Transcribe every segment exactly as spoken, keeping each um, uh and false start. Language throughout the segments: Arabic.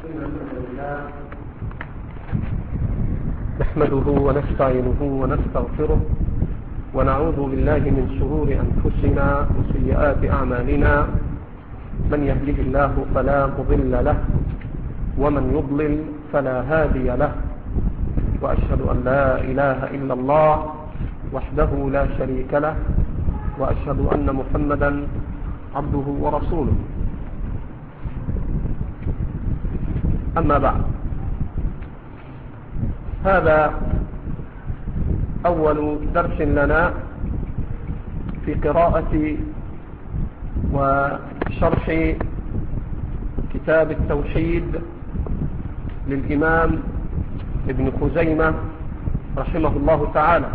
نحمده ونستعينه ونستغفره ونعوذ بالله من شرور أنفسنا وسيئات أعمالنا. من يهده الله فلا مضل له ومن يضلل فلا هادي له، وأشهد أن لا إله إلا الله وحده لا شريك له، وأشهد أن محمدا عبده ورسوله. أما بعد، هذا أول درس لنا في قراءة وشرح كتاب التوحيد للإمام ابن خزيمة رحمه الله تعالى.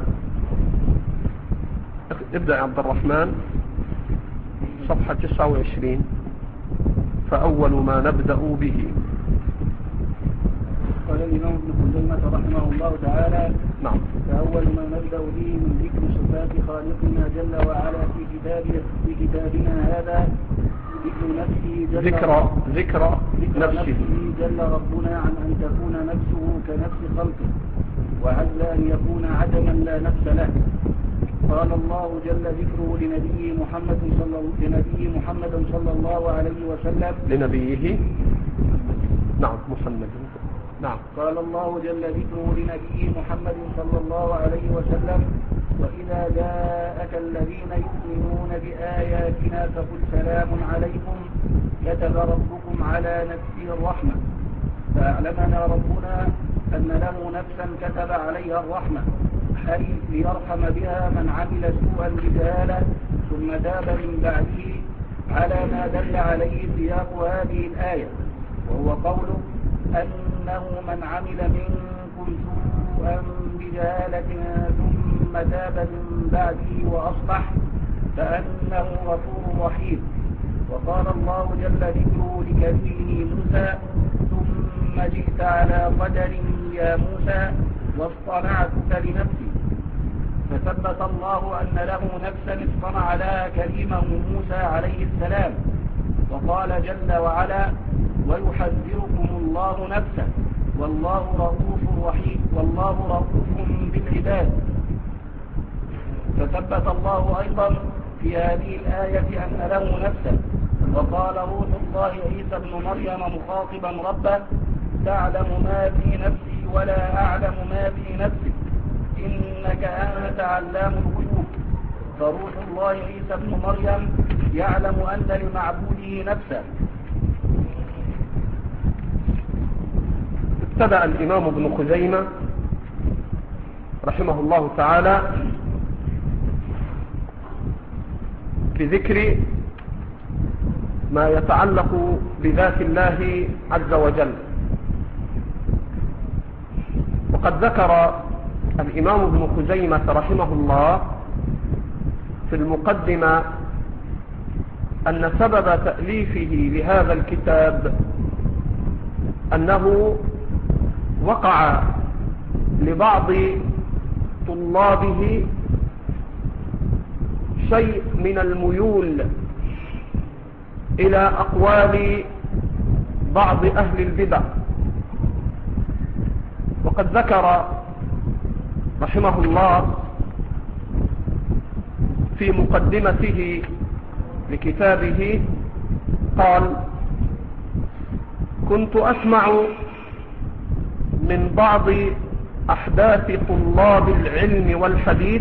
ابدأ يا عبد الرحمن، صفحة تسعة وعشرين. فأول ما نبدأ به. قال الإمام ابن خزيمة رحمه الله تعالى: نعم. فأول ما نبدأ به من ذكر صفات خالقنا جل وعلا في كتابه في كتابنا هذا ذكر نفسه جل ذكر ذكر ذكر نفسه نفسه جل ربنا عن أن تكون نفسه كنفس خلقه، وعز أن يكون عدما لا نفس له. قال الله جل ذكره لنبي محمد صلى لنبي محمد صلى الله عليه وسلم لنبيه نعم محمد نعم قال الله جل ذكره لنبي محمد صلى الله عليه وسلم: وإذا جاءك الذين يؤمنون بآياتنا فقل سلام عليكم كتب ربكم على نفسه الرحمة. فأعلمنا ربنا أن له نفسا كتب عليها الرحمة، أي ليرحم بها من عمل سوءا بجهالة ثم تاب من بعده، على ما دل عليه سياق هذه الآية، وهو قوله: أنه من عمل منكم سوءا بجهالة ثم تاب من بعده وأصلح فأنه غفور رحيم. وقال الله جل ذكره لكليمه موسى: ثم جئت على قدر يا موسى واصطنعتك لنفسي. فثبت الله أن له نفسا اصطنع لها كليمه موسى عليه السلام. وقال جل وعلا: ويحذركم الله نفسه والله رؤوف رحيم والله رؤوف بالعباد. فثبت الله أيضا في هذه الآية أن له نفسا، وقال روح الله عيسى ابن مريم مخاطبا ربه: تعلم ما في نفسي ولا أعلم ما في نفسك إنك أنت علام الغيوب. فروح الله عيسى ابن مريم يعلم أن لمعبوده نفسا. ابتدأ الإمام ابن خزيمة رحمه الله تعالى بذكر ما يتعلق بذات الله عز وجل. وقد ذكر الإمام ابن خزيمة رحمه الله في المقدمة أن سبب تأليفه لهذا الكتاب أنه وقع لبعض طلابه شيء من الميول إلى أقوال بعض أهل البدع. وقد ذكر رحمه الله في مقدمته لكتابه قال: كنت أسمع من بعض أحداث طلاب العلم والحديث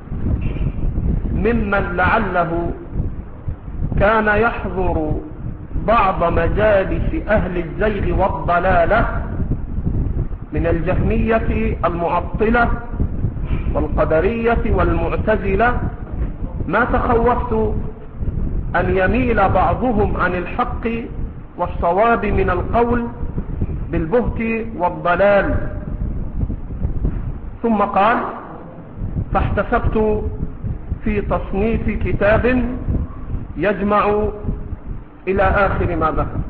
ممن لعله كان يحضر بعض مجالس أهل الزيغ والضلالة من الجهمية المعطلة والقدرية والمعتزلة، ما تخوفت أن يميل بعضهم عن الحق والصواب من القول بالبهت والضلال. ثم قال: فاحتسبت في تصنيف كتاب يجمع إلى آخر ما ذكر.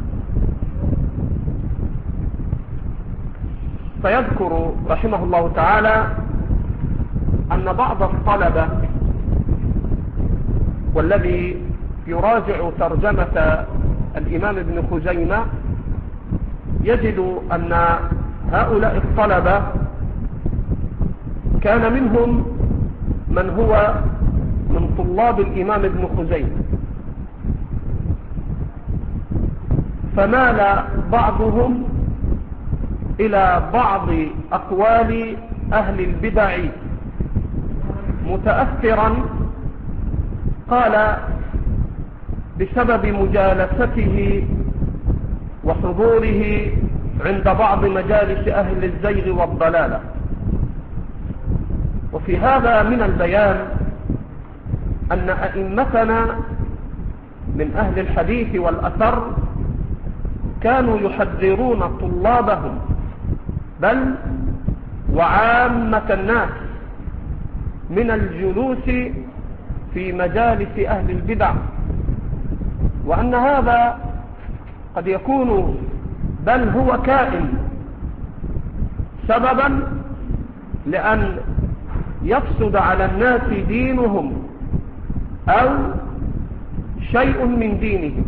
فيذكر رحمه الله تعالى أن بعض الطلبة والذي يراجع ترجمة الإمام ابن خزيمة يجد أن هؤلاء الطلبة كان منهم من هو من طلاب الإمام ابن خزيمة، فمال بعضهم إلى بعض أقوال أهل البدع متأثرا، قال بسبب مجالسته وحضوره عند بعض مجالس أهل الزيغ والضلالة. وفي هذا من البيان أن أئمتنا من أهل الحديث والأثر كانوا يحذرون طلابهم بل وعامة الناس من الجلوس في مجالس أهل البدع، وأن هذا قد يكون بل هو كائن سببا لأن يفسد على الناس دينهم أو شيء من دينهم.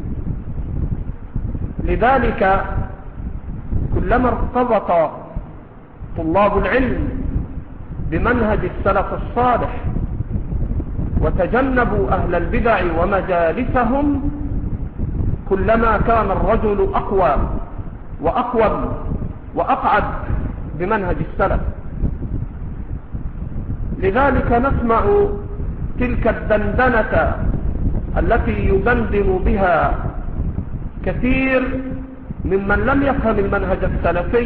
لذلك كلما ارتبط طلاب العلم بمنهج السلف الصالح وتجنبوا أهل البدع ومجالسهم، كلما كان الرجل أقوى وأقوم وأقعد بمنهج السلف. لذلك نسمع تلك الدندنة التي يدندن بها كثير ممن لم يفهم المنهج السلفي،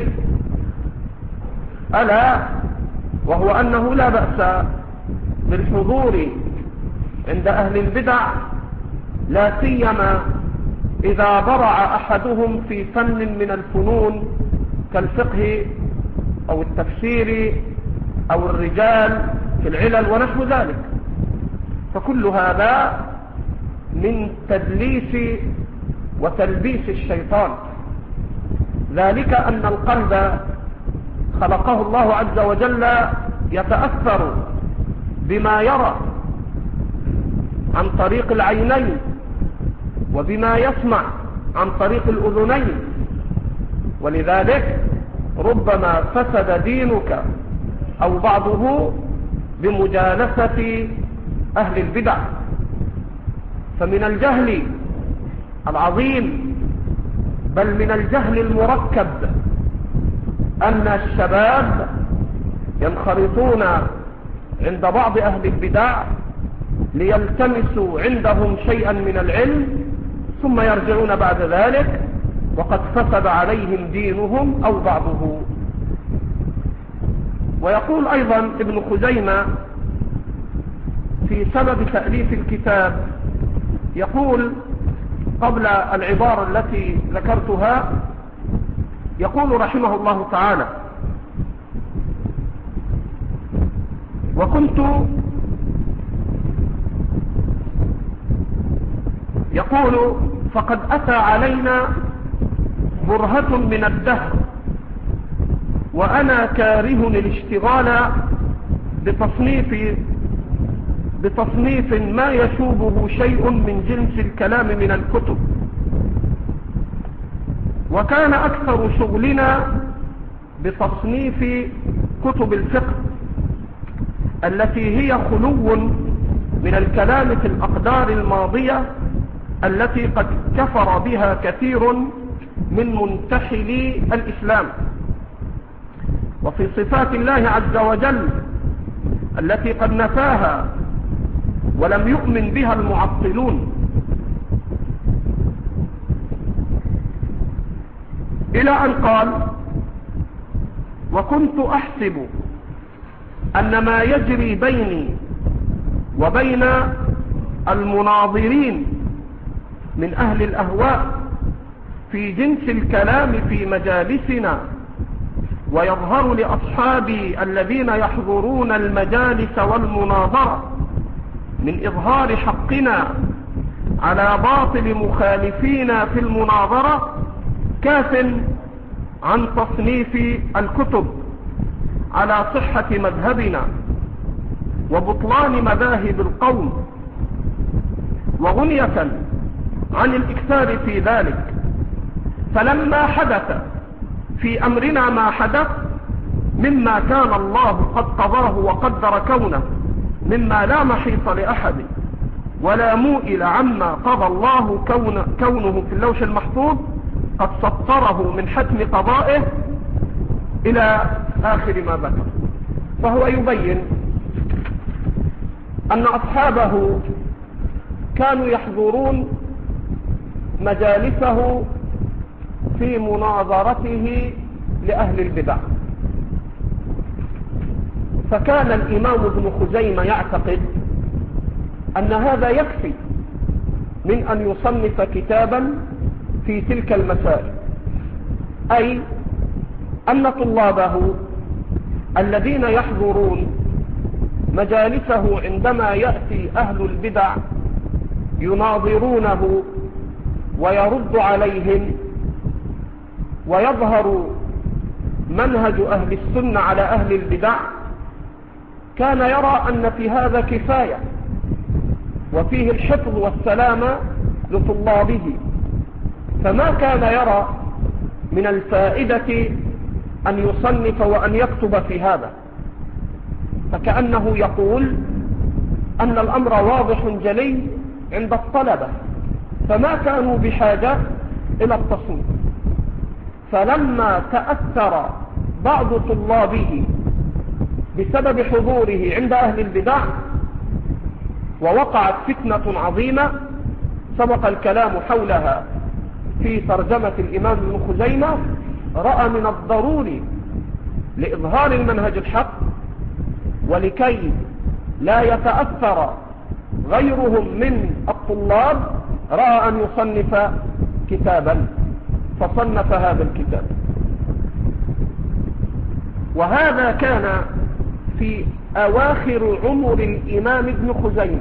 ألا وهو أنه لا بأس بالحضور عند أهل البدع، لا سيما إذا برع أحدهم في فن من الفنون كالفقه أو التفسير أو الرجال في العلل ونحو ذلك، فكل هذا من تدليس وتلبيس الشيطان. ذلك أن القلب خلقه الله عز وجل يتأثر بما يرى عن طريق العينين، وبما يسمع عن طريق الأذنين، ولذلك ربما فسد دينك أو بعضه بمجالسة أهل البدع. فمن الجهل العظيم بل من الجهل المركب أن الشباب ينخرطون عند بعض أهل البدع ليلتمسوا عندهم شيئا من العلم، ثم يرجعون بعد ذلك وقد فسد عليهم دينهم أو بعضه. ويقول أيضا ابن خزيمة في سبب تأليف الكتاب، يقول قبل العبارة التي ذكرتها، يقول رحمه الله تعالى: وكنت يقول فقد أتى علينا برهة من الدهر وأنا كاره الاشتغال بتصنيف بتصنيف ما يشوبه شيء من جنس الكلام من الكتب، وكان أكثر شغلنا بتصنيف كتب الفقه التي هي خلو من الكلام في الأقدار الماضية التي قد كفر بها كثير من منتحلي الإسلام، وفي صفات الله عز وجل التي قد نفاها ولم يؤمن بها المعطلون، إلى أن قال: وكنت أحسب أن ما يجري بيني وبين المناظرين من أهل الأهواء في جنس الكلام في مجالسنا ويظهر لأصحابي الذين يحضرون المجالس والمناظرة من إظهار حقنا على باطل مخالفينا في المناظرة كاف عن تصنيف الكتب على صحة مذهبنا وبطلان مذاهب القوم، وغنية عن الإكثار في ذلك. فلما حدث في أمرنا ما حدث مما كان الله قد قضاه وقدر كونه، مما لا محيط لأحد ولا موئل عما قضى الله كون كونه في اللوح المحفوظ قد سطره من حتم قضائه إلى آخر ما ذكر. فهو يبين أن أصحابه كانوا يحضرون مجالسه في مناظرته لأهل البدع، فكان الإمام ابن خزيمة يعتقد أن هذا يكفي من أن يصنف كتابا في تلك المسائل، أي أن طلابه الذين يحضرون مجالسه عندما يأتي أهل البدع يناظرونه ويرد عليهم ويظهر منهج أهل السنة على أهل البدع، كان يرى أن في هذا كفاية وفيه الحفظ والسلامة لطلابه، فما كان يرى من الفائدة أن يصنف وأن يكتب في هذا، فكأنه يقول أن الأمر واضح جلي عند الطلبة، فما كانوا بحاجة إلى التصنيف. فلما تأثر بعض طلابه بسبب حضوره عند أهل البدع ووقعت فتنة عظيمة سبق الكلام حولها في ترجمة الإمام ابن خزيمة، رأى من الضروري لإظهار المنهج الحق ولكي لا يتأثر غيرهم من الطلاب، رأى أن يصنف كتابا فصنف هذا الكتاب. وهذا كان في أواخر عمر الإمام ابن خزيمة،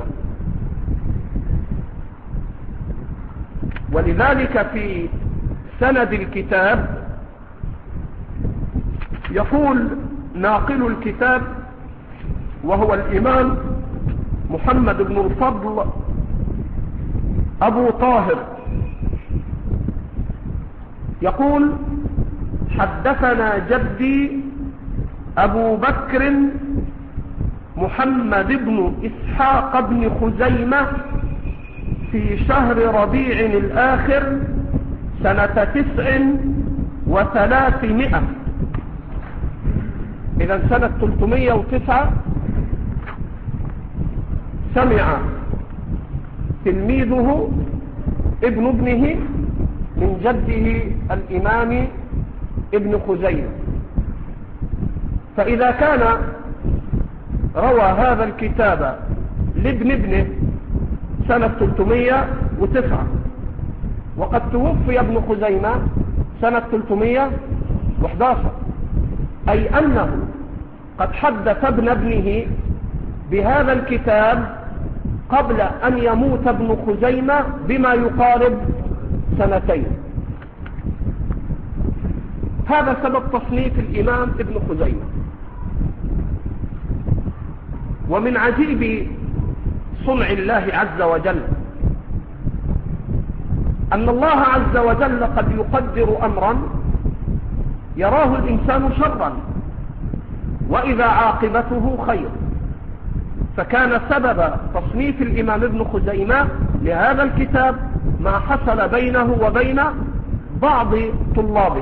ولذلك في سند الكتاب يقول ناقل الكتاب وهو الإمام محمد بن الفضل أبو طاهر، يقول حدثنا جدي أبو بكر محمد بن إسحاق بن خزيمة في شهر ربيع الآخر سنة تسع وثلاثمائة، إذا سنة ثلاثمائة وتسعة سمع تلميذه ابن ابنه من جده الإمام ابن خزيمة. فإذا كان روى هذا الكتاب لابن ابنه سنة ثلاثمائة وتسعة وقد توفي ابن خزيمة سنة ثلاثمائة وأحد عشر، أي أنه قد حدث ابن ابنه بهذا الكتاب قبل أن يموت ابن خزيمة بما يقارب سنتين. هذا سبب تصنيف الإمام ابن خزيمة. ومن عجيب صنع الله عز وجل أن الله عز وجل قد يقدر أمرا يراه الإنسان شرا وإذا عاقبته خير، فكان سبب تصنيف الإمام ابن خزيمة لهذا الكتاب ما حصل بينه وبين بعض طلابه،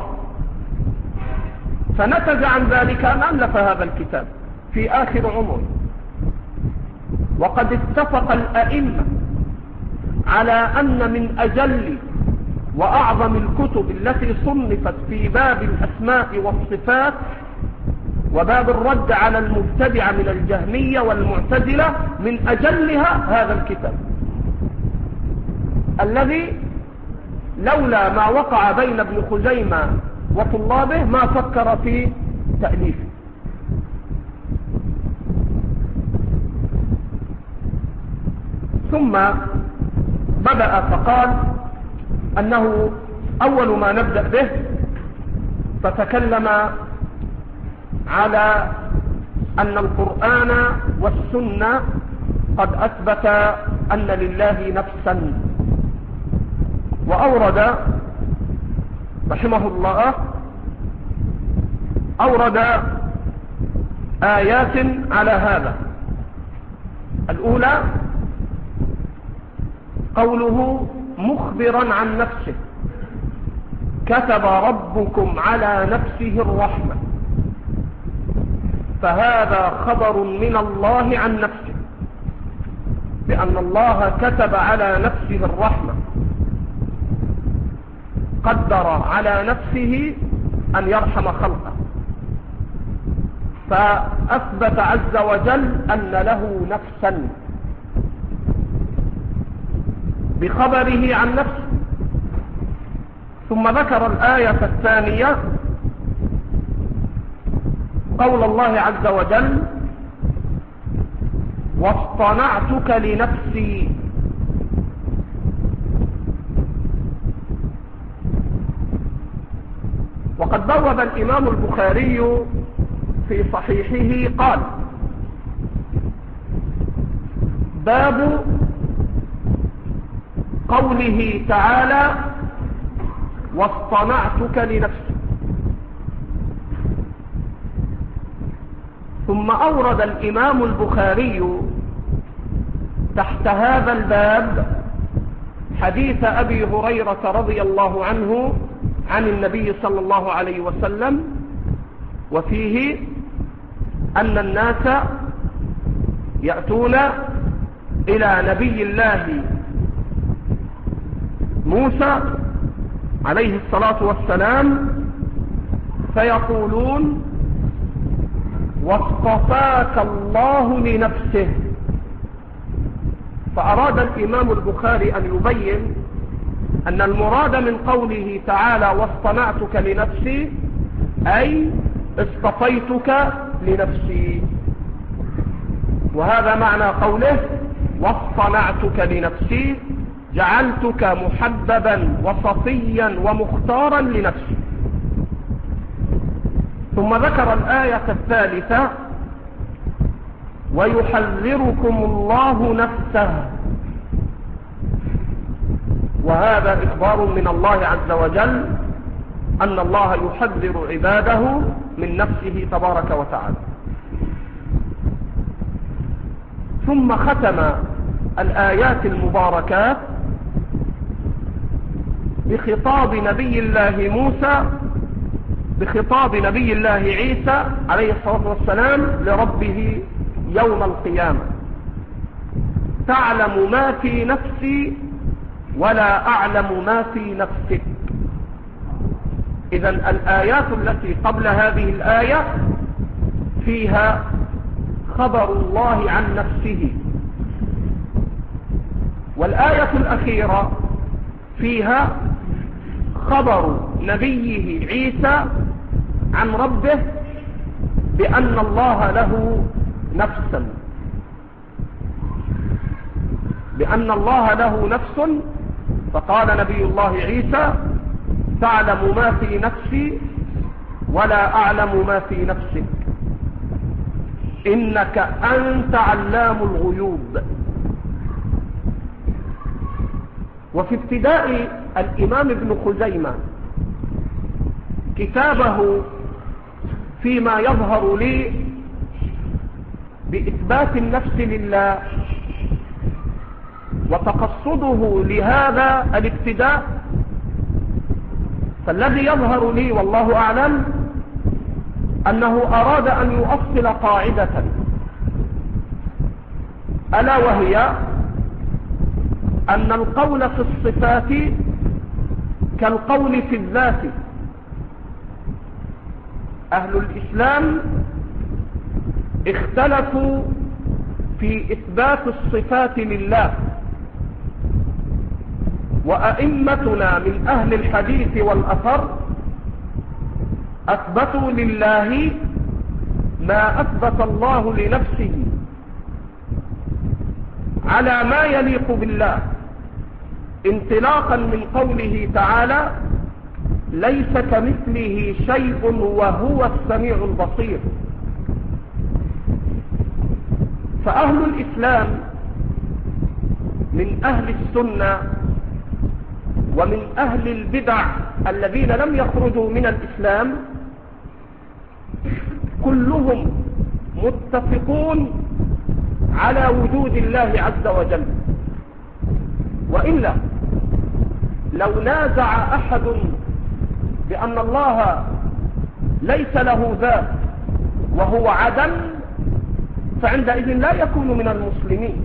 فنتج عن ذلك أن ألف هذا الكتاب في آخر عمره. وقد اتفق الأئمة على أن من أجل وأعظم الكتب التي صنفت في باب الأسماء والصفات وباب الرد على المبتدع من الجهمية والمعتزلة، من أجلها هذا الكتاب الذي لولا ما وقع بين ابن خزيمة وطلابه ما فكر في تأليفه. ثم بدأ فقال أنه أول ما نبدأ به فتكلم على أن القرآن والسنة قد أثبت أن لله نفسا، وأورد رحمه الله أورد آيات على هذا. الأولى قوله مخبرا عن نفسه: كتب ربكم على نفسه الرحمة. فهذا خبر من الله عن نفسه، بأن الله كتب على نفسه الرحمة، قدر على نفسه أن يرحم خلقه، فأثبت عز وجل أن له نفسا بخبره عن نفسه. ثم ذكر الآية الثانية قول الله عز وجل: واصطنعتك لنفسي. وقد بوب الإمام البخاري في صحيحه قال: باب قوله تعالى: واصطنعتك لنفسي. ثم أورد الإمام البخاري تحت هذا الباب حديث أبي هريرة رضي الله عنه عن النبي صلى الله عليه وسلم، وفيه أن الناس يأتون إلى نبي الله موسى عليه الصلاة والسلام فيقولون: واصطفاك الله لنفسه. فأراد الإمام البخاري أن يبين أن المراد من قوله تعالى: واصطنعتك لنفسي، أي اصطفيتك لنفسي. وهذا معنى قوله: واصطنعتك لنفسي، جعلتك محببا وصفيا ومختارا لنفسي. ثم ذكر الآية الثالثة: ويحذركم الله نفسه. وهذا إخبار من الله عز وجل أن الله يحذر عباده من نفسه تبارك وتعالى. ثم ختم الآيات المباركات بخطاب نبي الله موسى بخطاب نبي الله عيسى عليه الصلاة والسلام لربه يوم القيامة: تعلم ما في نفسي ولا أعلم ما في نفسك. إذن الآيات التي قبل هذه الآية فيها خبر الله عن نفسه، والآية الأخيرة فيها خبر نبيه عيسى عن ربه بأن الله له نفسا بأن الله له نفس. فقال نبي الله عيسى: تعلم ما في نفسي ولا أعلم ما في نفسك، إنك أنت علام الغيوب. وفي ابتداء الإمام ابن خزيمة كتابه فيما يظهر لي بإثبات النفس لله، وتقصده لهذا الابتداء، فالذي يظهر لي والله أعلم أنه أراد أن يؤصل قاعدة، ألا وهي أن القول في الصفات كالقول في الذات. أهل الإسلام اختلفوا في إثبات الصفات لله، وأئمتنا من أهل الحديث والأثر أثبتوا لله ما أثبت الله لنفسه على ما يليق بالله، انطلاقا من قوله تعالى: ليس كمثله شيء وهو السميع البصير. فأهل الإسلام من أهل السنة ومن أهل البدع الذين لم يخرجوا من الإسلام كلهم متفقون على وجود الله عز وجل، وإلا لو نازع أحد بأن الله ليس له ذات وهو عدم فعندئذ لا يكون من المسلمين.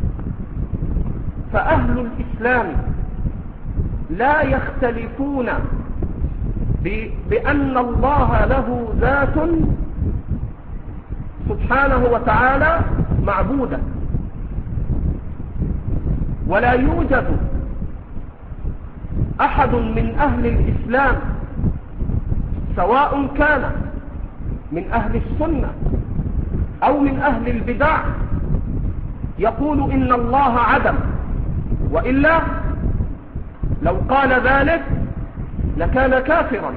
فأهل الإسلام لا يختلفون بأن الله له ذات سبحانه وتعالى معبودا، ولا يوجد أحد من أهل الإسلام سواء كان من أهل السنة أو من أهل البدع يقول إن الله عدم، وإلا لو قال ذلك لكان كافرا.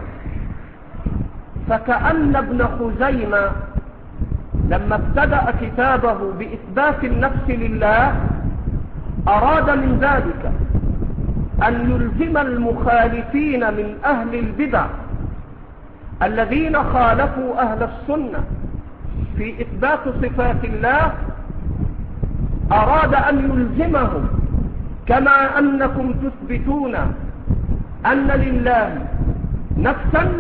فكأن ابن خزيمة لما ابتدأ كتابه بإثبات النفس لله أراد من ذلك أن يلزم المخالفين من أهل البدع الذين خالفوا أهل السنة في إثبات صفات الله، أراد أن يلزمهم كما أنكم تثبتون أن لله نفسا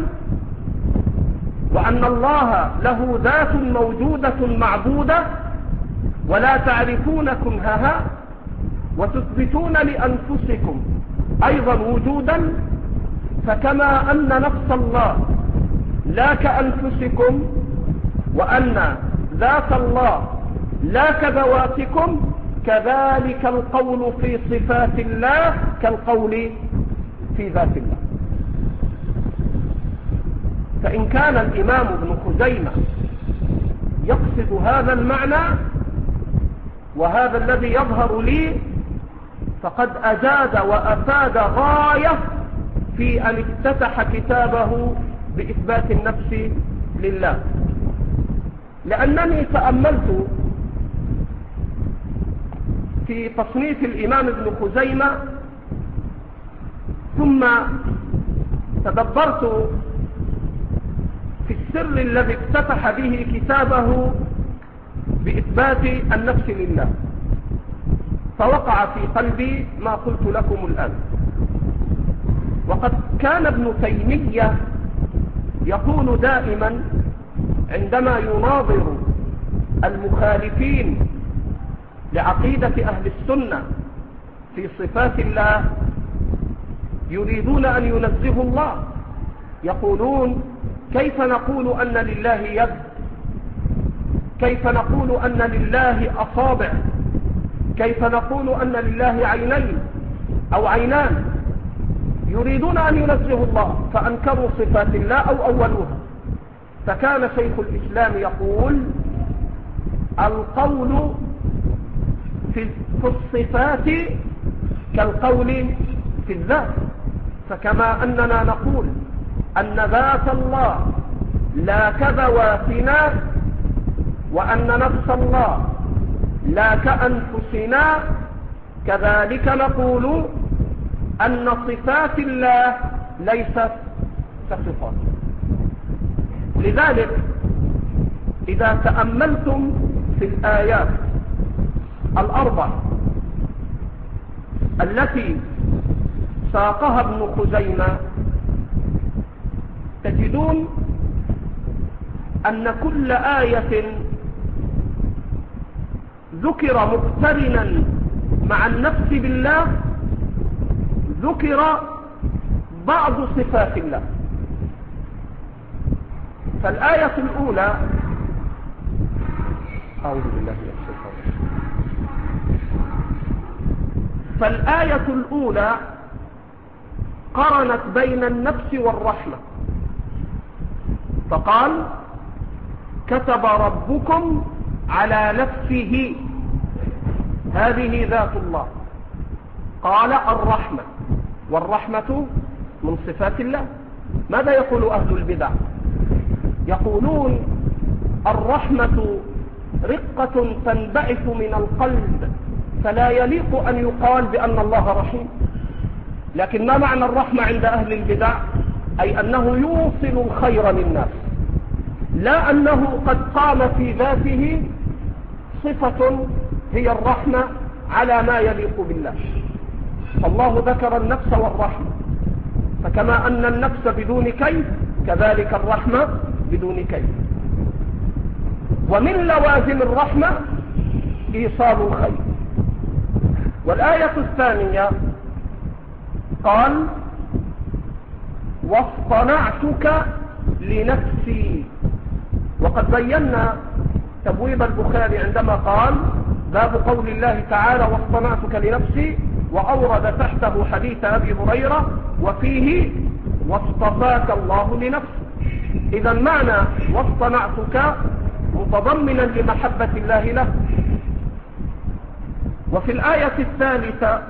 وأن الله له ذات موجودة معبودة ولا تعرفون كنهها، وتثبتون لأنفسكم أيضا وجودا، فكما أن نفس الله لا كأنفسكم وأن ذات الله لا كذواتكم، كذلك القول في صفات الله كالقول في ذات الله. فإن كان الإمام ابن خزيمة يقصد هذا المعنى وهذا الذي يظهر لي، فقد أجاد وأفاد غاية في أن افتتح كتابه بإثبات النفس لله. لأنني تأملت في تصنيف الإمام ابن خزيمة ثم تدبرت في السر الذي افتتح به كتابه بإثبات النفس لله، فوقع في قلبي ما قلت لكم الآن. وقد كان ابن تيمية يقول دائما عندما يناظر المخالفين لعقيدة أهل السنة في صفات الله يريدون أن ينزهوا الله، يقولون كيف نقول أن لله يد، كيف نقول أن لله أصابع، كيف نقول أن لله عينين أو عينان، يريدون أن ينزهوا الله فأنكروا صفات الله أو أولوها. فكان شيخ الإسلام يقول القول في الصفات كالقول في الذات، فكما أننا نقول أن ذات الله لا كذواتنا وأن نفس الله لا كأنفسنا، كذلك نقول أن صفات الله ليست كصفات. لذلك إذا تأملتم في الآيات الأربع التي ساقها ابن خزيمة تجدون أن كل آية ذكر مقترنا مع النفس بالله ذكر بعض صفات الله. فالآية الأولى أعوذ بالله من الشيطان الرجيم. فالآية الأولى قرنت بين النفس والرحمة فقال كتب ربكم على نفسه، هذه ذات الله. قال الرحمة، والرحمة من صفات الله. ماذا يقول أهل البدع؟ يقولون الرحمة رقة تنبعث من القلب، فلا يليق أن يقال بأن الله رحيم. لكن ما معنى الرحمة عند أهل البدع؟ أي أنه يوصل الخير للناس، لا أنه قد قام في ذاته صفة هي الرحمة على ما يليق بالله. فالله ذكر النفس والرحمة، فكما أن النفس بدون كيف كذلك الرحمة بدون كيف. ومن لوازم الرحمة إيصال الخير. والآية الثانية قال واصطنعتك لنفسي. وقد بينا تبويب البخاري عندما قال باب قول الله تعالى واصطنعتك لنفسي، وأورد تحته حديث أبي هريرة وفيه واصطفاك الله لنفسه. إذا معنى واصطنعتك متضمنا لمحبة الله له. وفي الآية الثالثة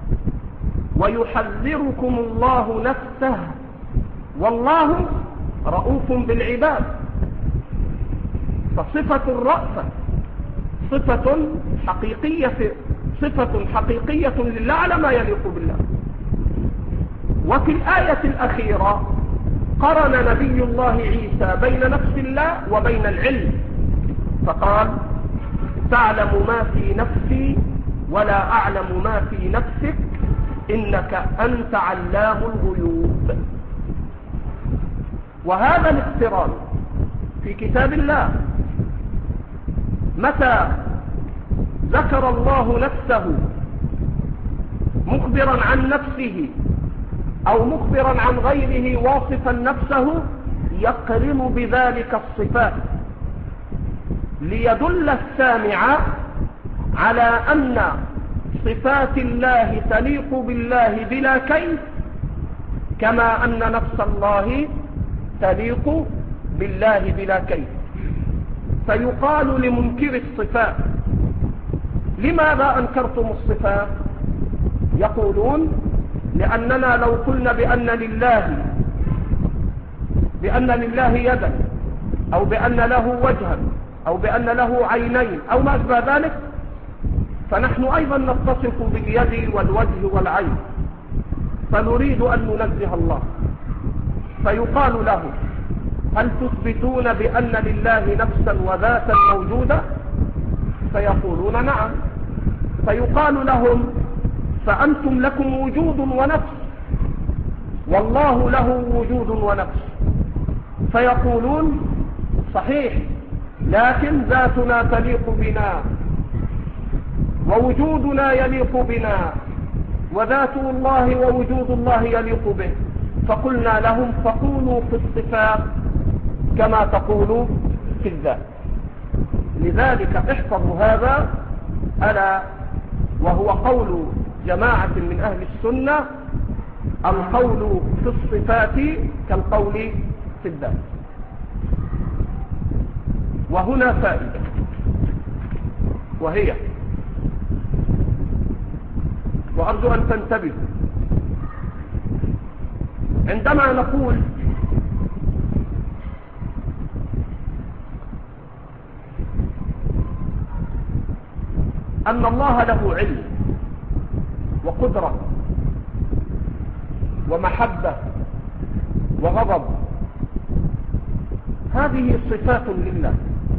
ويحذركم الله نفسه والله رؤوف بالعباد. فصفة الرأفة صفة حقيقية صفة حقيقية لله على ما يليق بالله. وفي الآية الأخيرة قرن نبي الله عيسى بين نفس الله وبين العلم، فقال تعلم ما في نفسي ولا أعلم ما في نفسك إنك أنت علام الغيوب. وهذا الاقتران في كتاب الله متى ذكر الله نفسه مخبرا عن نفسه أو مخبرا عن غيره واصفا نفسه يقرن بذلك الصفات ليدل السامع على أن صفات الله تليق بالله بلا كيف، كما أن نفس الله تليق بالله بلا كيف. فيقال لمنكر الصفات لماذا أنكرتم الصفات؟ يقولون لأننا لو قلنا بأن لله بأن لله يدا أو بأن له وجها أو بأن له عينين أو ما أشبه ذلك، فنحن أيضا نتصف باليد والوجه والعين، فنريد أن ننزه الله. فيقال له هل تثبتون بأن لله نفسا وذاتا موجودة؟ فيقولون نعم. فيقال لهم فأنتم لكم وجود ونفس والله له وجود ونفس. فيقولون صحيح، لكن ذاتنا تليق بنا ووجودنا يليق بنا وذات الله ووجود الله يليق به. فقلنا لهم فقولوا في الصفات كما تقولوا في الذات. لذلك احفظوا هذا ألا وهو قول جماعة من أهل السنة: القول في الصفات كالقول في الذات. وهنا فائدة، وهي وأرجو أن تنتبهوا عندما نقول أن الله له علم وقدرة ومحبة وغضب، هذه صفات لله.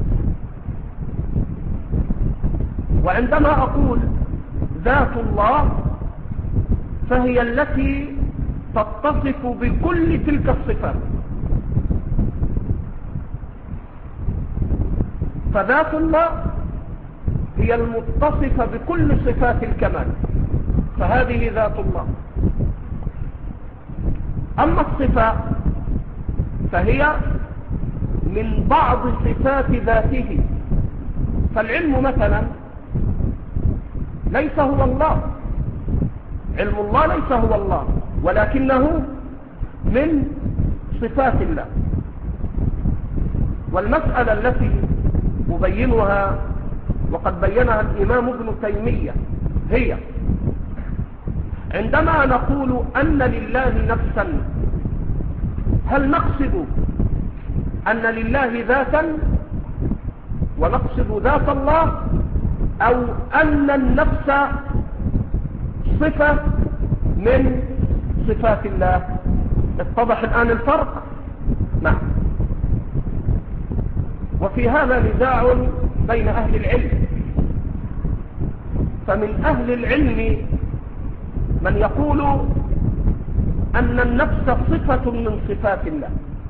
وعندما أقول ذات الله فهي التي تتصف بكل تلك الصفات. فذات الله هي المتصفة بكل صفات الكمال، فهذه ذات الله. أما الصفات فهي من بعض صفات ذاته. فالعلم مثلا ليس هو الله، علم الله ليس هو الله، ولكنه من صفات الله. والمسألة التي أبينها وقد بينها الإمام ابن تيمية هي عندما نقول أن لله نفسا، هل نقصد أن لله ذاتا ونقصد ذات الله، أو أن النفس صفة من صفات الله؟ اتضح الآن الفرق؟ نعم. وفي هذا نزاع بين أهل العلم، فمن أهل العلم من يقول أن النفس صفة من صفات الله،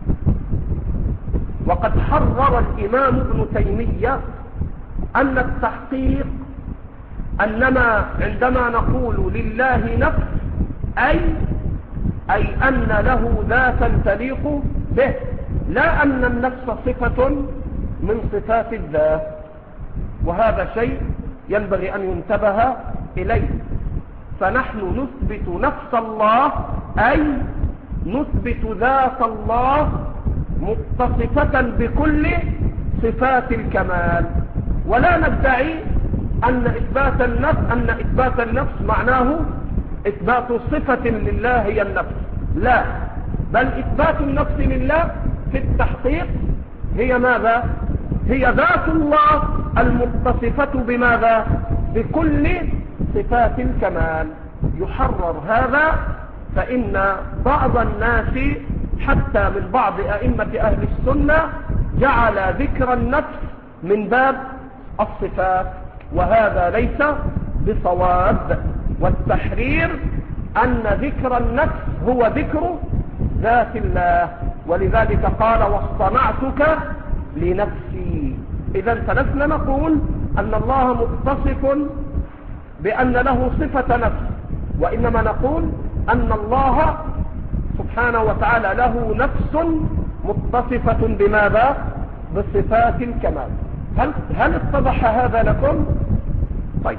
وقد حرر الإمام ابن تيمية أن التحقيق أنما عندما نقول لله نفس أي أي أن له ذاتا تليق به، لا أن النفس صفة من صفات الذات. وهذا شيء ينبغي أن ينتبه إليه. فنحن نثبت نفس الله أي نثبت ذات الله متصفة بكل صفات الكمال، ولا ندعي أن إثبات النفس أن إثبات النفس معناه إثبات صفة لله هي النفس، لا، بل إثبات النفس لله في التحقيق هي ماذا؟ هي ذات الله المتصفة بماذا؟ بكل صفات الكمال. يحرر هذا، فإن بعض الناس حتى من بعض أئمة أهل السنة جعل ذكر النفس من باب الصفات، وهذا ليس بصواب. والتحرير أن ذكر النفس هو ذكر ذات الله، ولذلك قال واصطنعتك لنفسي. إذا فلسنا نقول أن الله متصف بأن له صفة نفس، وإنما نقول أن الله سبحانه وتعالى له نفس متصفة بماذا؟ بصفات الكمال. هل, هل اتضح هذا لكم؟ طيب،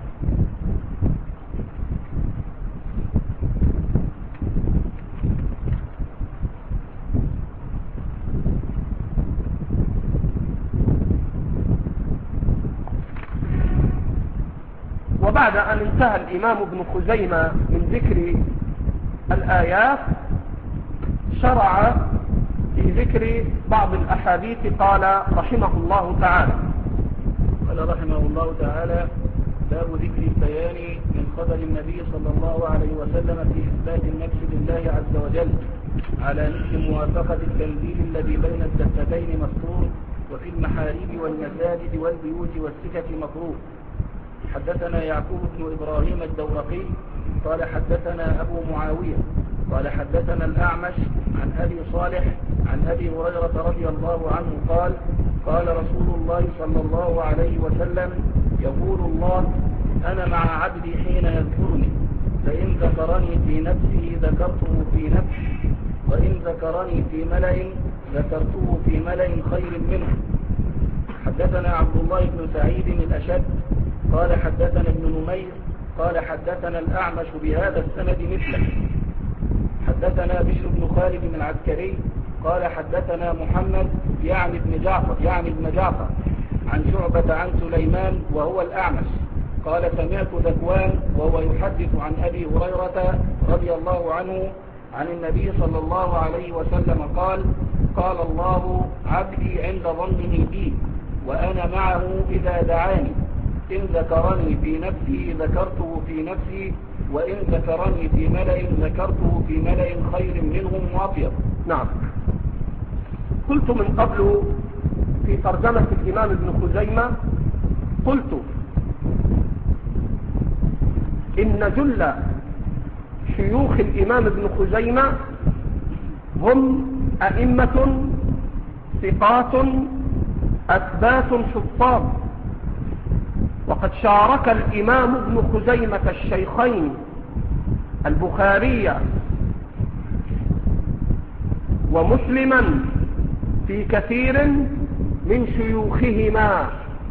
وبعد أن انتهى الإمام ابن خزيمة من ذكر الآيات شرع في ذكر بعض الأحاديث. قال رحمه الله تعالى قال رحمه الله تعالى: باب ذكر البيان من خبر النبي صلى الله عليه وسلم في إثبات النفس لله عز وجل على مثل موافقة التنزيل الذي بين الدفتين مستور، وفي المحاريب والمساجد والبيوت والسكك مكروه. حدثنا يعقوب بن إبراهيم الدورقي قال حدثنا أبو معاوية قال حدثنا الأعمش عن أبي صالح عن أبي هريرة رضي الله عنه قال: قال رسول الله صلى الله عليه وسلم: يقول الله: أنا مع عبدي حين يذكرني، فإن ذكرني في نفسه ذكرته في نفسي، وإن ذكرني في ملأ ذكرته في ملأ خير منه. حدثنا عبد الله بن سعيد الأشد قال حدثنا ابن نمير قال حدثنا الأعمش بهذا السند مثله. حدثنا بشر بن خالد بن العسكري قال حدثنا محمد يعني ابن جعفر يعني ابن جعفر عن شعبة عن سليمان وهو الأعمش قال: سمعت ذكوان وهو يحدث عن أبي هريرة رضي الله عنه عن النبي صلى الله عليه وسلم قال: قال الله: عبدي عند ظنه بي، وأنا معه إذا دعاني، إن ذكرني في نفسي ذكرته في نفسي، وإن ذكرني في ملأ ذكرته في ملأ خير منهم وأطيب. نعم، قلت من قبل في ترجمة الإمام ابن خزيمة، قلت إن جل شيوخ الإمام ابن خزيمة هم أئمة ثقات أثبات حفاظ، وقد شارك الإمام ابن خزيمة الشيخين البخاري ومسلما في كثير من شيوخهما،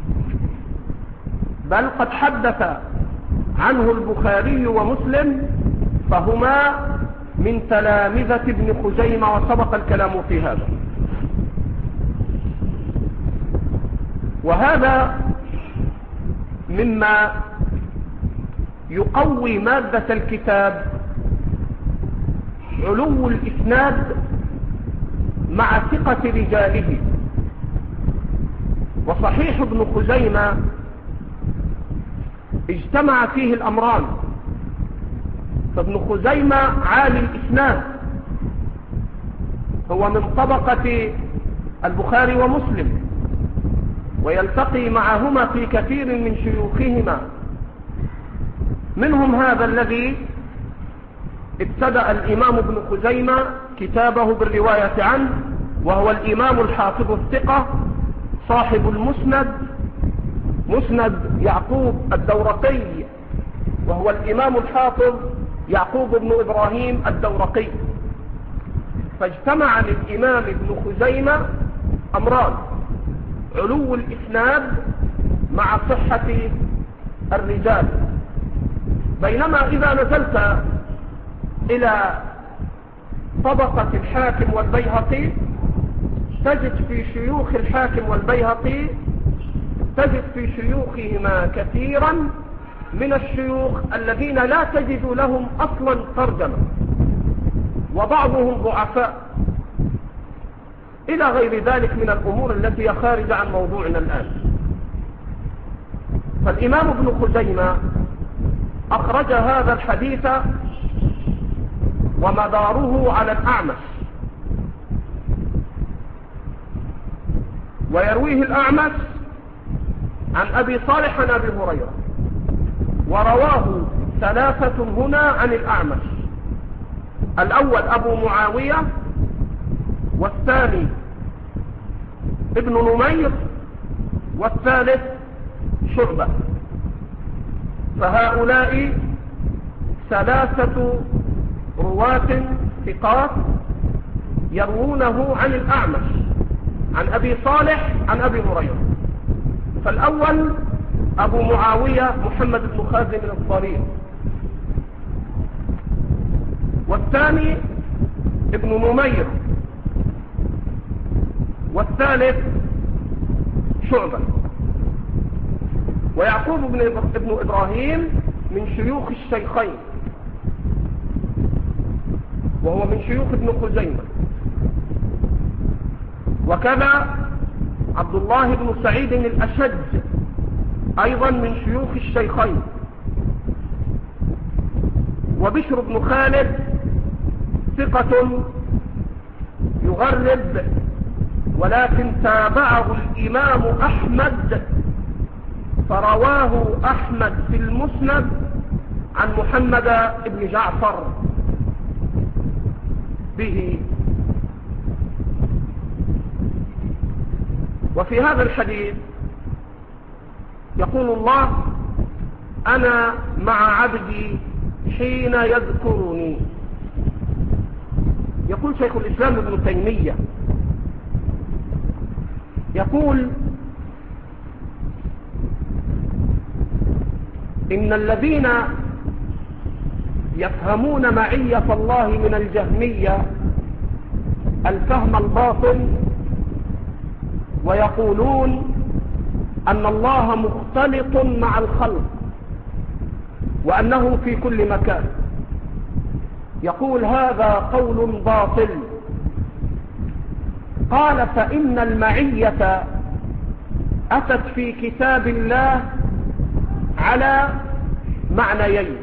بل قد حدث عنه البخاري ومسلم، فهما من تلامذة ابن خزيمة، وسبق الكلام في هذا. وهذا مما يقوي مادة الكتاب، علو الإسناد مع ثقة رجاله. وصحيح ابن خزيمة اجتمع فيه الأمران، فابن خزيمة عالي الإسناد، هو من طبقة البخاري ومسلم، ويلتقي معهما في كثير من شيوخهما. منهم هذا الذي ابتدأ الإمام ابن خزيمة كتابه بالرواية عنه، وهو الإمام الحافظ الثقة صاحب المسند، مسند يعقوب الدورقي، وهو الإمام الحافظ يعقوب بن إبراهيم الدورقي. فاجتمع للإمام ابن خزيمة أمران: علو الإسناد مع صحة الرجال. بينما إذا نزلت إلى طبقة الحاكم والبيهقي تجد في شيوخ الحاكم والبيهقي تجد في شيوخهما كثيرا من الشيوخ الذين لا تجد لهم أصلا ترجمة، وبعضهم ضعفاء، إلى غير ذلك من الأمور التي هي خارجة عن موضوعنا الآن. فالإمام ابن خزيمة أخرج هذا الحديث ومداره على الأعمش، ويرويه الأعمش عن أبي صالح عن أبي هريرة، ورواه ثلاثة هنا عن الأعمش: الأول أبو معاوية، والثاني ابن نمير، والثالث شعبة. فهؤلاء ثلاثة رواة ثقات يروونه عن الأعمش عن أبي صالح عن أبي هريرة. فالأول أبو معاوية محمد بن خازم الضرير، والثاني ابن نمير، والثالث شعبة. ويعقوب بن إبراهيم من شيوخ الشيخين، وهو من شيوخ ابن خزيمة. وكذا عبد الله بن سعيد الأشج أيضا من شيوخ الشيخين. وبشر بن خالد ثقة يغرب، ولكن تابعه الإمام أحمد فرواه أحمد في المسند عن محمد بن جعفر به. وفي هذا الحديث يقول الله: أنا مع عبدي حين يذكرني. يقول شيخ الإسلام ابن تيمية، يقول: إن الذين يفهمون معية الله من الجهمية الفهم الباطل، ويقولون أن الله مختلط مع الخلق وأنه في كل مكان، يقول هذا قول باطل. قال: فإن المعية أتت في كتاب الله على معنيين،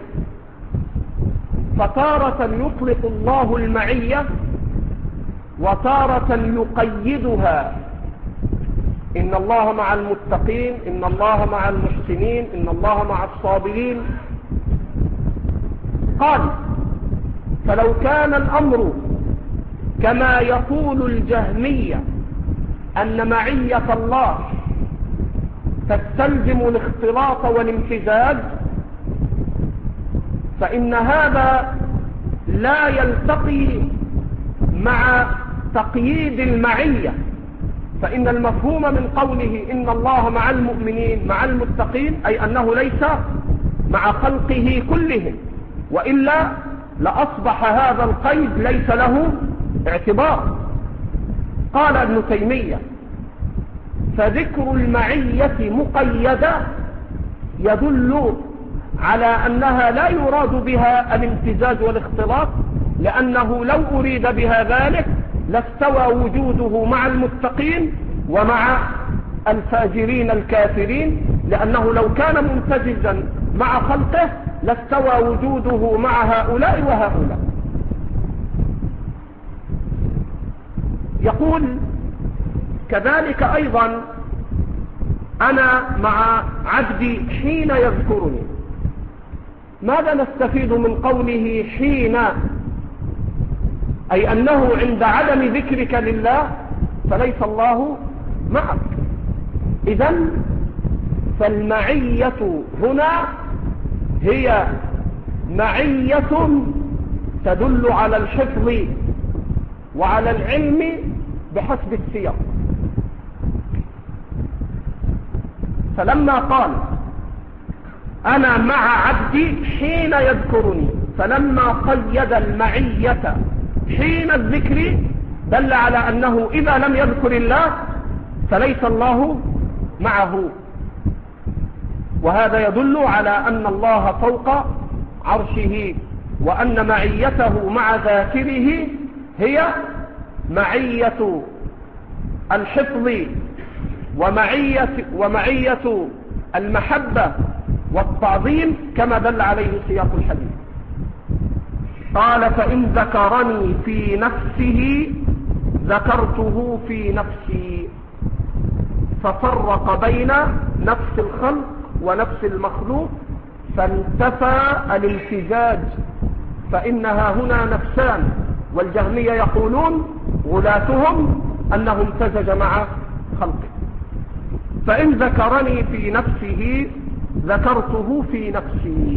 فتارة يطلق الله المعية وتارة يقيدها: إن الله مع المتقين، إن الله مع المحسنين، إن الله مع الصابرين. قال: فلو كان الأمر كما يقول الجهمية أن معية الله تستلزم الاختلاط والامتزاج، فإن هذا لا يلتقي مع تقييد المعية. فإن المفهوم من قوله إن الله مع المؤمنين مع المتقين أي أنه ليس مع خلقه كلهم، وإلا لأصبح هذا القيد ليس له اعتبار. قال ابن تيمية: فذكر المعية مقيدة يدل على أنها لا يراد بها الامتزاج والاختلاط، لأنه لو أريد بها ذلك لاستوى وجوده مع المتقين ومع الفاجرين الكافرين، لأنه لو كان ممتزجا مع خلقه لاستوى وجوده مع هؤلاء وهؤلاء. يقول: كذلك أيضا أنا مع عبدي حين يذكرني. ماذا نستفيد من قوله حين؟ أي أنه عند عدم ذكرك لله فليس الله معك. إذن فالمعية هنا هي معية تدل على الحفظ وعلى العلم بحسب السياق. فلما قال أنا مع عبدي حين يذكرني، فلما قيد المعية حين الذكر دل على أنه إذا لم يذكر الله فليس الله معه، وهذا يدل على أن الله فوق عرشه، وأن معيته مع ذاكره هي معية الحفظ ومعية, ومعية المحبة والتعظيم كما دل عليه سياق الحديث. قال فإن ذكرني في نفسه ذكرته في نفسي، ففرق بين نفس الخلق ونفس المخلوق فانتفى الامتزاج، فإنها هنا نفسان، والجهمية يقولون غلاتهم أنه امتزج مع خلقه. فإن ذكرني في نفسه ذكرته في نفسي،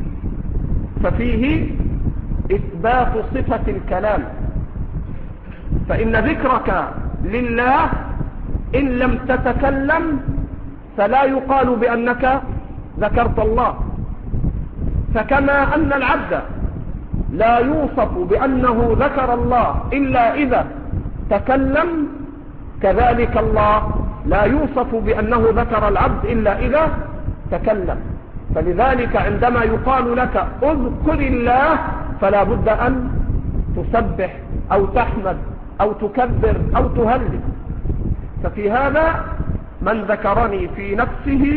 ففيه إثبات صفة الكلام، فإن ذكرك لله إن لم تتكلم فلا يقال بأنك ذكرت الله. فكما أن العبد لا يوصف بأنه ذكر الله إلا إذا تكلم، كذلك الله لا يوصف بأنه ذكر العبد إلا إذا تكلم. فلذلك عندما يقال لك اذكر الله فلا بد أن تسبح أو تحمد أو تكبر أو تهلل. ففي هذا من ذكرني في نفسه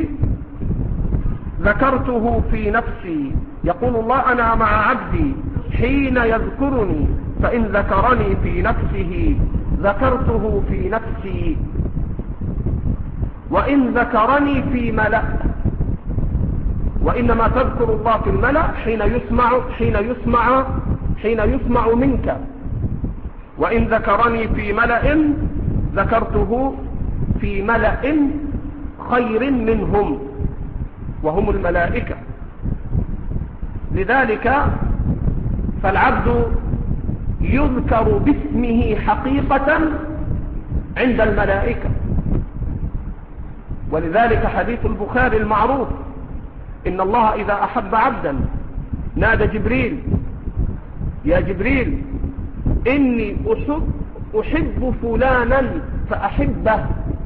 ذكرته في نفسي. يقول الله أنا مع عبدي حين يذكرني، فإن ذكرني في نفسه ذكرته في نفسي. وإن ذكرني في ملأ، وإنما تذكر الله في الملأ حين يسمع حين يسمع حين يسمع منك. وإن ذكرني في ملأ ذكرته في ملأ خير منهم وهم الملائكة. لذلك فالعبد يذكر باسمه حقيقة عند الملائكة. ولذلك حديث البخاري المعروف إن الله إذا أحب عبدا نادى جبريل يا جبريل إني أحب, أحب فلانا فأحبه،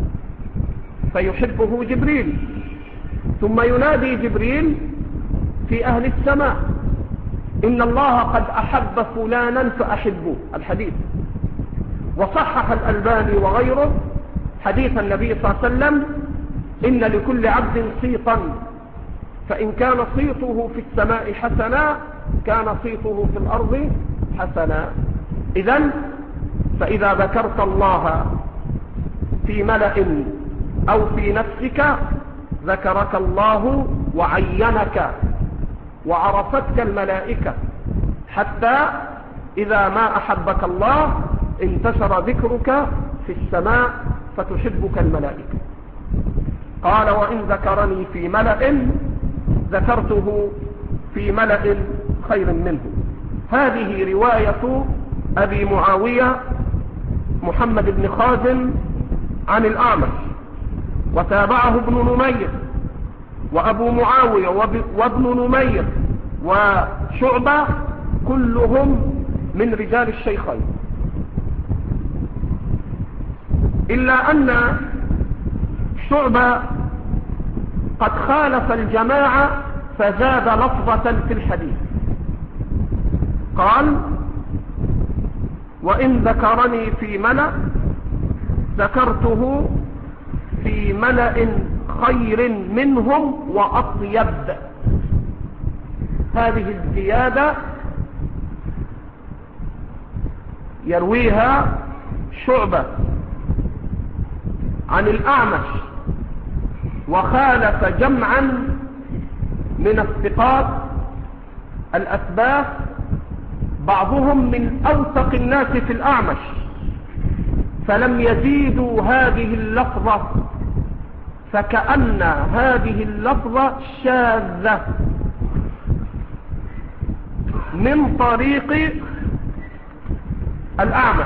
فيحبه جبريل. ثم ينادي جبريل في أهل السماء إن الله قد أحب فلانا فأحبه، الحديث. وصحح الألباني وغيره حديث النبي صلى الله عليه وسلم إن لكل عبد صيتا، فإن كان صيته في السماء حسنا كان صيته في الأرض حسنا. إذن فإذا ذكرت الله في ملأ أو في نفسك ذكرك الله وعينك وعرفتك الملائكة، حتى إذا ما أحبك الله انتشر ذكرك في السماء فتحبك الملائكة. قال وإن ذكرني في ملأ ذكرته في ملأ خير منه. هذه رواية أبي معاوية محمد بن خازم عن الأعمش، وتابعه ابن نمير وأبو معاوية وابن نمير وشعبة كلهم من رجال الشيخين، إلا أن شعبة قد خالف الجماعة فزاد لفظة في الحديث. قال وإن ذكرني في ملأ ذكرته في ملأ خير منهم وأطيب. هذه الزيادة يرويها شعبة عن الأعمش وخالف جمعا من الثقات الأثبات بعضهم من أوثق الناس في الأعمش، فلم يزيدوا هذه اللفظة، فكأن هذه اللفظة شاذة من طريق الأعمش،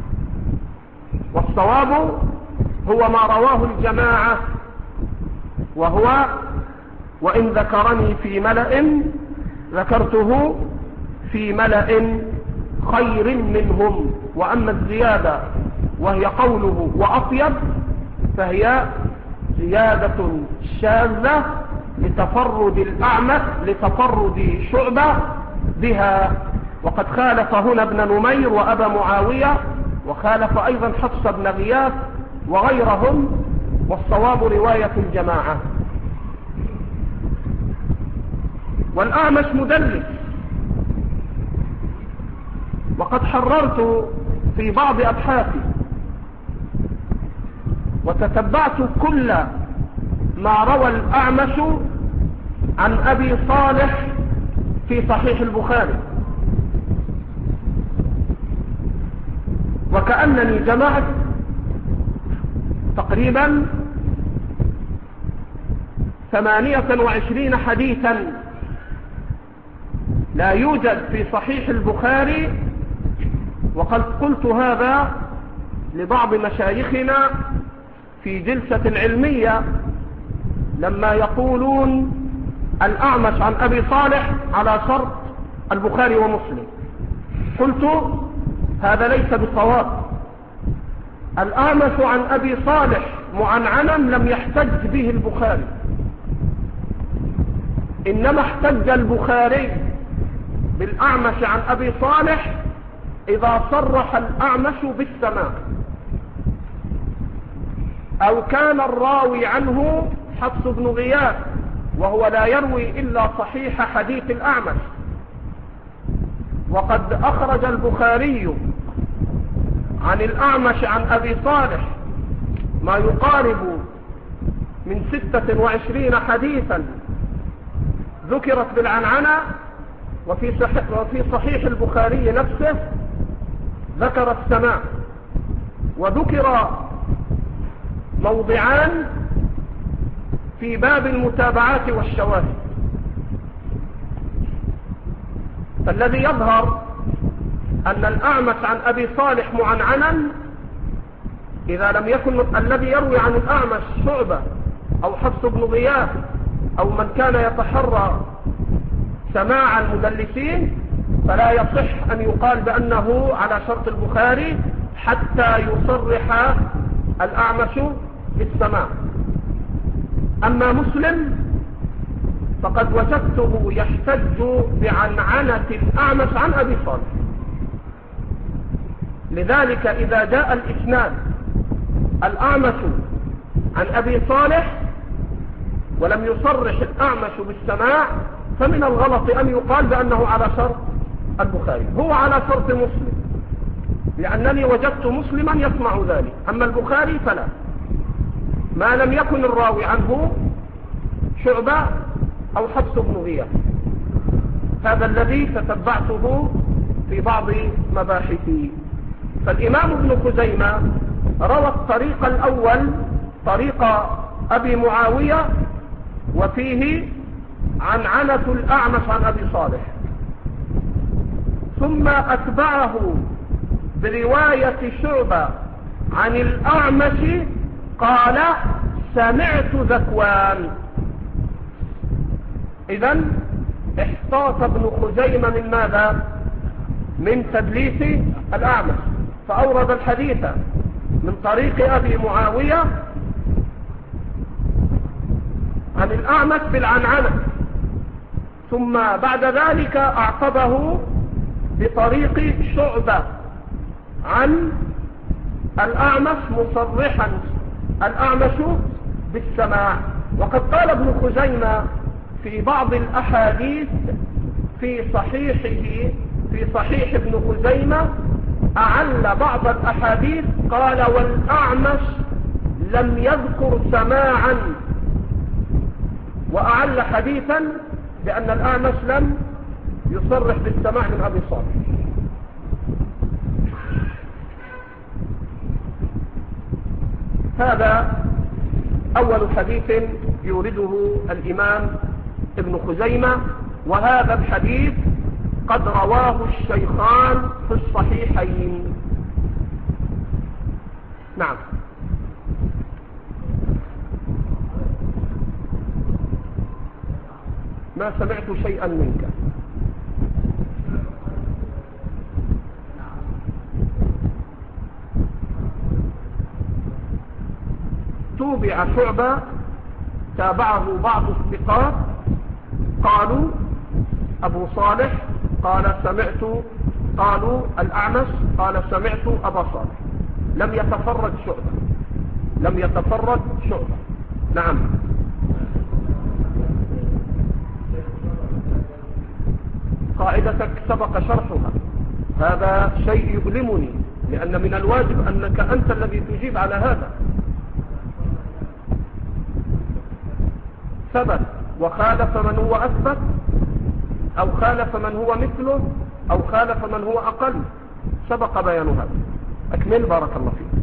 والصواب هو ما رواه الجماعة، وهو وإن ذكرني في ملأ ذكرته في ملأ خير منهم. وأما الزيادة وهي قوله وأطيب فهي زيادة شاذة لتفرد الأعمش لتفرد شعبة بها، وقد خالف هنا ابن نمير وأبا معاوية، وخالف أيضا حفص بن غياث وغيرهم، والصواب رواية الجماعة. والأعمش مدلس، وقد حررت في بعض أبحاثي وتتبعت كل ما روى الأعمش عن أبي صالح في صحيح البخاري، وكأنني جمعت تقريبا ثمانية وعشرين حديثا لا يوجد في صحيح البخاري. وقد قلت هذا لبعض مشايخنا في جلسة علمية لما يقولون الأعمش عن أبي صالح على شرط البخاري ومسلم، قلت هذا ليس بصواب. الأعمش عن أبي صالح معنعنا لم يحتج به البخاري، إنما احتج البخاري بالأعمش عن أبي صالح إذا صرح الأعمش بالسماع، أو كان الراوي عنه حفص بن غياث وهو لا يروي إلا صحيح حديث الأعمش. وقد أخرج البخاري عن الأعمش عن أبي صالح ما يقارب من ستة وعشرين حديثا ذكرت بالعنعنة، وفي صحيح, وفي صحيح البخاري نفسه ذكر السماع، وذكر موضعان في باب المتابعات والشواهد. فالذي يظهر أن الأعمش عن أبي صالح معنعنا إذا لم يكن الذي يروي عن الأعمش شعبة أو حفص بن غياث أو من كان يتحرى سماع المدلسين، فلا يصح أن يقال بأنه على شرط البخاري حتى يصرح الأعمش بالسماع. أما مسلم فقد وجدته يحتج بعنعنة الأعمش عن أبي صالح. لذلك إذا جاء الإسناد الأعمش عن أبي صالح ولم يصرح الأعمش بالسماع فمن الغلط أن يقال بأنه على شرط البخاري. هو على شرط مسلم، لأنني وجدت مسلما يسمع ذلك، أما البخاري فلا، ما لم يكن الراوي عنه شعبة أو حفص بن غياث. هذا الذي تتبعته في بعض مباحثي. فالإمام ابن خزيمة روى الطريق الأول طريق أبي معاوية وفيه عنعنة الأعمش عن أبي صالح، ثم أتبعه برواية شعبة عن الأعمش قال سمعت ذكوان. إذن احتاط ابن خزيمة من ماذا؟ من تدليس الأعمش، فأورد الحديث من طريق أبي معاوية عن الأعمش بالعنعنة، ثم بعد ذلك أعقبه بطريق شعبة عن الأعمش مصرحا الأعمش بالسماع. وقد قال ابن خزيمة في بعض الأحاديث في صحيحه في صحيح ابن خزيمة أعل بعض الأحاديث قال والأعمش لم يذكر سماعا وأعل حديثا بأن الأعمش لم يصرح بالسماع من أبي صالح. هذا أول حديث يورده الإمام ابن خزيمة، وهذا الحديث قد رواه الشيخان في الصحيحين. نعم. ما سمعت شيئا منك. توبع شعبة تابعه بعض الثقات قالوا أبو صالح قال سمعت، قالوا الأعمش قال سمعت أبا صالح، لم يتفرد شعبة، لم يتفرد شعبة. نعم. قاعدتك سبق شرحها، هذا شيء يؤلمني، لأن من الواجب أنك أنت الذي تجيب على هذا. ثبت وخالف من هو أثبت، أو خالف من هو مثله، أو خالف من هو أقل، سبق بيان هذا. أكمل بارك الله فيك.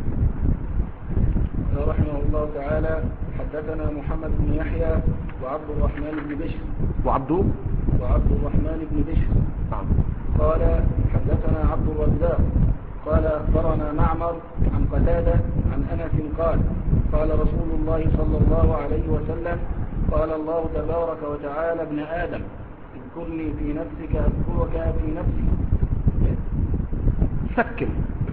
رحمه الله تعالى حدثنا محمد بن يحيى وعبد الرحمن بن بشر وعبدو وعبد الرحمن بن بشر نعم. قال حدثنا عبد الرزاق قال أخبرنا معمر عن قتادة عن أنس قال قال رسول الله صلى الله عليه وسلم قال الله تبارك وتعالى ابن آدم اذكرني في نفسك أذكرك في نفسي. سكن.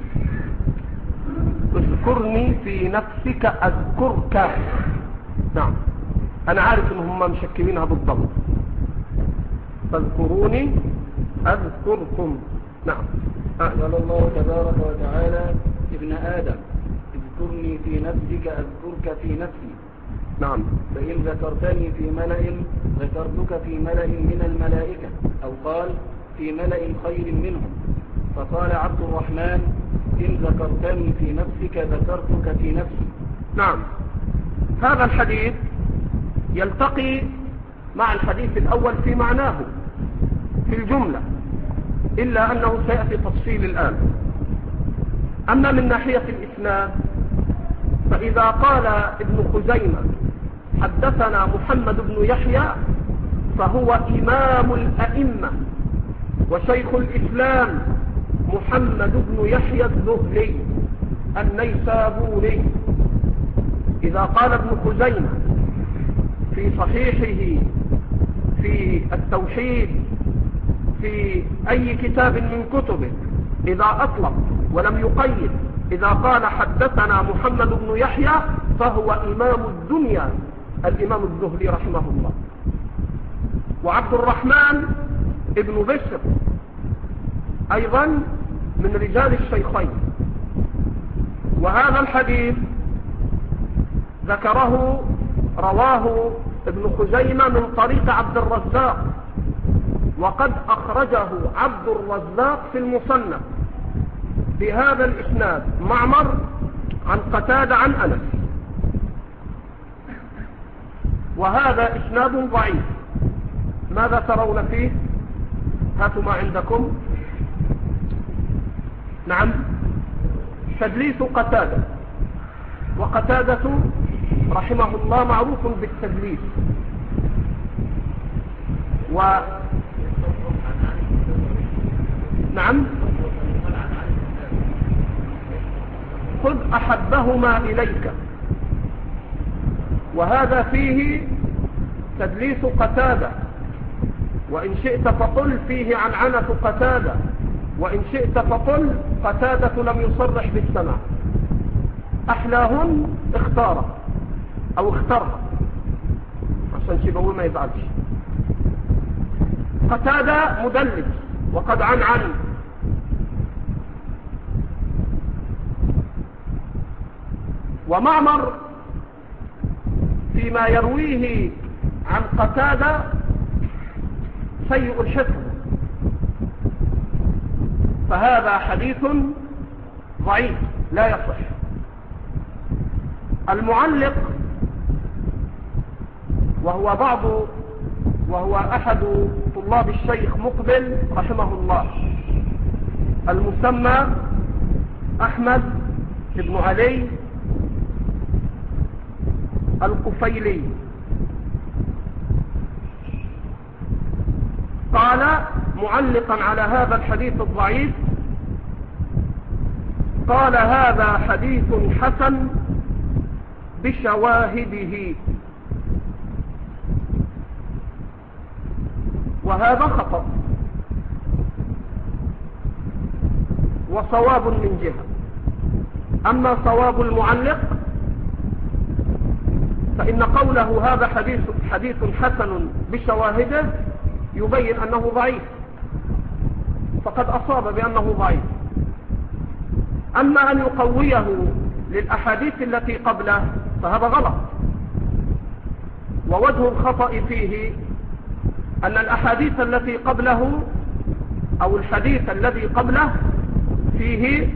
اذكرني في نفسك أذكرك. نعم. أنا عارف إنهم مشكلينها بالضبط. فاذكروني أذكركم. نعم. قال الله تبارك وتعالى ابن آدم اذكرني في نفسك أذكرك في نفسي. نعم. فإن ذكرتني في ملأ ذكرتك في ملأ من الملائكة، أو قال في ملأ خير منهم. فقال عبد الرحمن إن ذكرتني في نفسك ذكرتك في نفسي. نعم. هذا الحديث يلتقي مع الحديث الأول في معناه في الجملة، إلا أنه سيأتي تفصيل الآن. أما من ناحية الإسناد فإذا قال ابن خزيمة حدثنا محمد بن يحيى فهو إمام الأئمة وشيخ الإسلام محمد بن يحيى الذهلي النيسابوري. إذا قال ابن خزيمة في صحيحه في التوحيد في أي كتاب من كتبه إذا أطلق ولم يقيد، إذا قال حدثنا محمد بن يحيى فهو إمام الدنيا الإمام الذهلي رحمه الله. وعبد الرحمن ابن بشر أيضا من رجال الشيخين. وهذا الحديث ذكره رواه ابن خزيمة من طريق عبد الرزاق، وقد أخرجه عبد الرزاق في المصنف بهذا الإسناد معمر عن قتادة عن أنس، وهذا إسناد ضعيف. ماذا ترون فيه؟ هاتوا ما عندكم. نعم. تدليس قتادة، وقتادة رحمه الله معروف بالتدليس. و نعم. خذ أحبهما إليك، وهذا فيه تدليس قتادة، وإن شئت فقل فيه عنعنة قتادة، وإن شئت فقل قتادة لم يصرح بالسماع. أحلاهن اختاره أو اختارها عشان شبوي ما يزعلش. قتادة مدلس وقد عن عن ومعمر فيما يرويه عن قتادة سيء الحفظ، فهذا حديث ضعيف لا يصح. المعلق وهو بعض وهو أحد طلاب الشيخ مقبل رحمه الله، المسمى أحمد بن علي القفيلي، قال معلقا على هذا الحديث الضعيف، قال هذا حديث حسن بشواهده، وهذا خطأ وصواب من جهة. أما صواب المعلق فإن قوله هذا حديث, حديث حسن بشواهده يبين أنه ضعيف، فقد أصاب بأنه ضعيف. أما أن يقويه للأحاديث التي قبله فهذا غلط، ووجه الخطأ فيه أن الأحاديث التي قبله أو الحديث الذي قبله فيه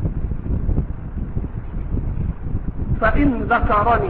فإن ذكرني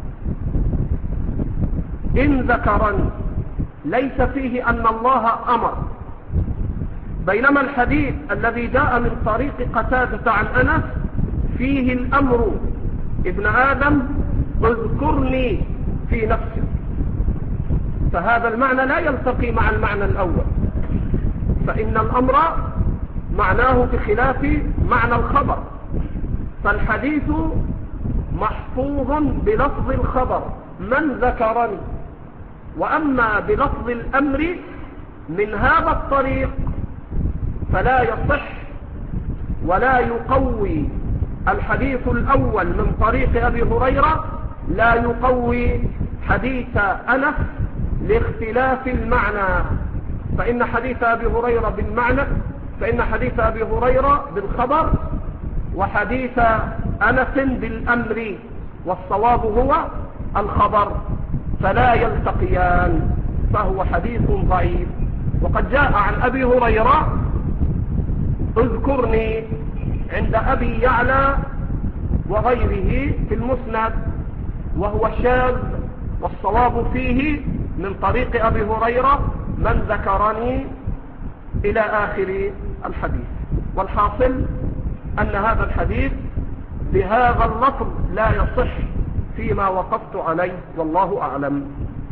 إن ذكرني ليس فيه أن الله أمر، بينما الحديث الذي جاء من طريق قتادة عن أنس فيه الأمر ابن آدم اذكرني في نفسك، فهذا المعنى لا يلتقي مع المعنى الأول، فإن الأمر معناه بخلاف معنى الخبر، فالحديث محفوظ بلفظ الخبر من ذكرني، وأما بلفظ الأمر من هذا الطريق فلا يصح ولا يقوي الحديث الأول من طريق أبي هريرة، لا يقوي حديث أنس لاختلاف المعنى، فإن حديث أبي هريرة بالمعنى فإن حديث أبي هريرة بالخبر وحديث أنس بالأمر، والصواب هو الخبر، فلا يلتقيان، فهو حديث ضعيف. وقد جاء عن أبي هريرة اذكرني عند أبي يعلى وغيره في المسند، وهو شاذ، والصواب فيه من طريق أبي هريرة من ذكرني إلى آخر الحديث. والحاصل أن هذا الحديث بهذا اللفظ لا يصح فيما وقفت عليه، والله أعلم.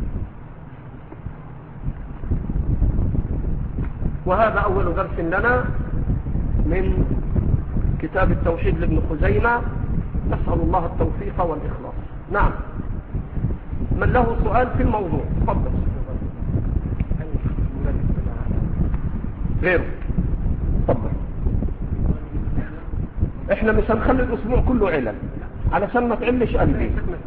وهذا أول درس لنا من كتاب التوحيد لابن خزيمة، نسأل الله التوفيق والإخلاص. نعم، من له سؤال في الموضوع تفضل. غيره تفضل. احنا مش هنخلي الاسبوع كله علل علشان ما تعلش قلبي.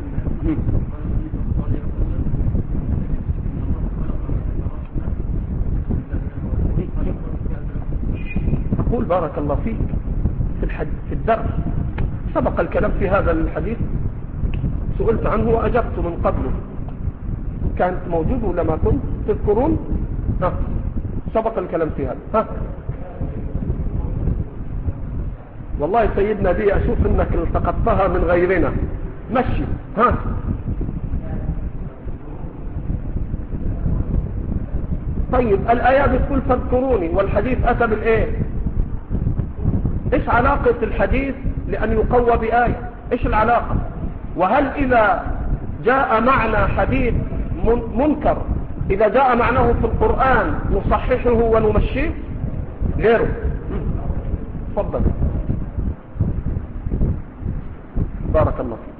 أقول بارك الله فيك في, الحد... في الدرس سبق الكلام في هذا الحديث، سئلت عنه وأجبت من قبله، كانت موجود لما كنت تذكرون. ها سبق الكلام في هذا. ها والله سيدنا دي أشوف انك التقطتها من غيرنا، مشي. ها طيب، الآيات بتقول فاذكروني والحديث أتى بالإيه؟ إيش علاقة الحديث لأن يقوى بآية؟ إيش العلاقة؟ وهل إذا جاء معنى حديث منكر إذا جاء معناه في القرآن نصححه ونمشيه؟ غيره. تفضل. بارك الله فيك.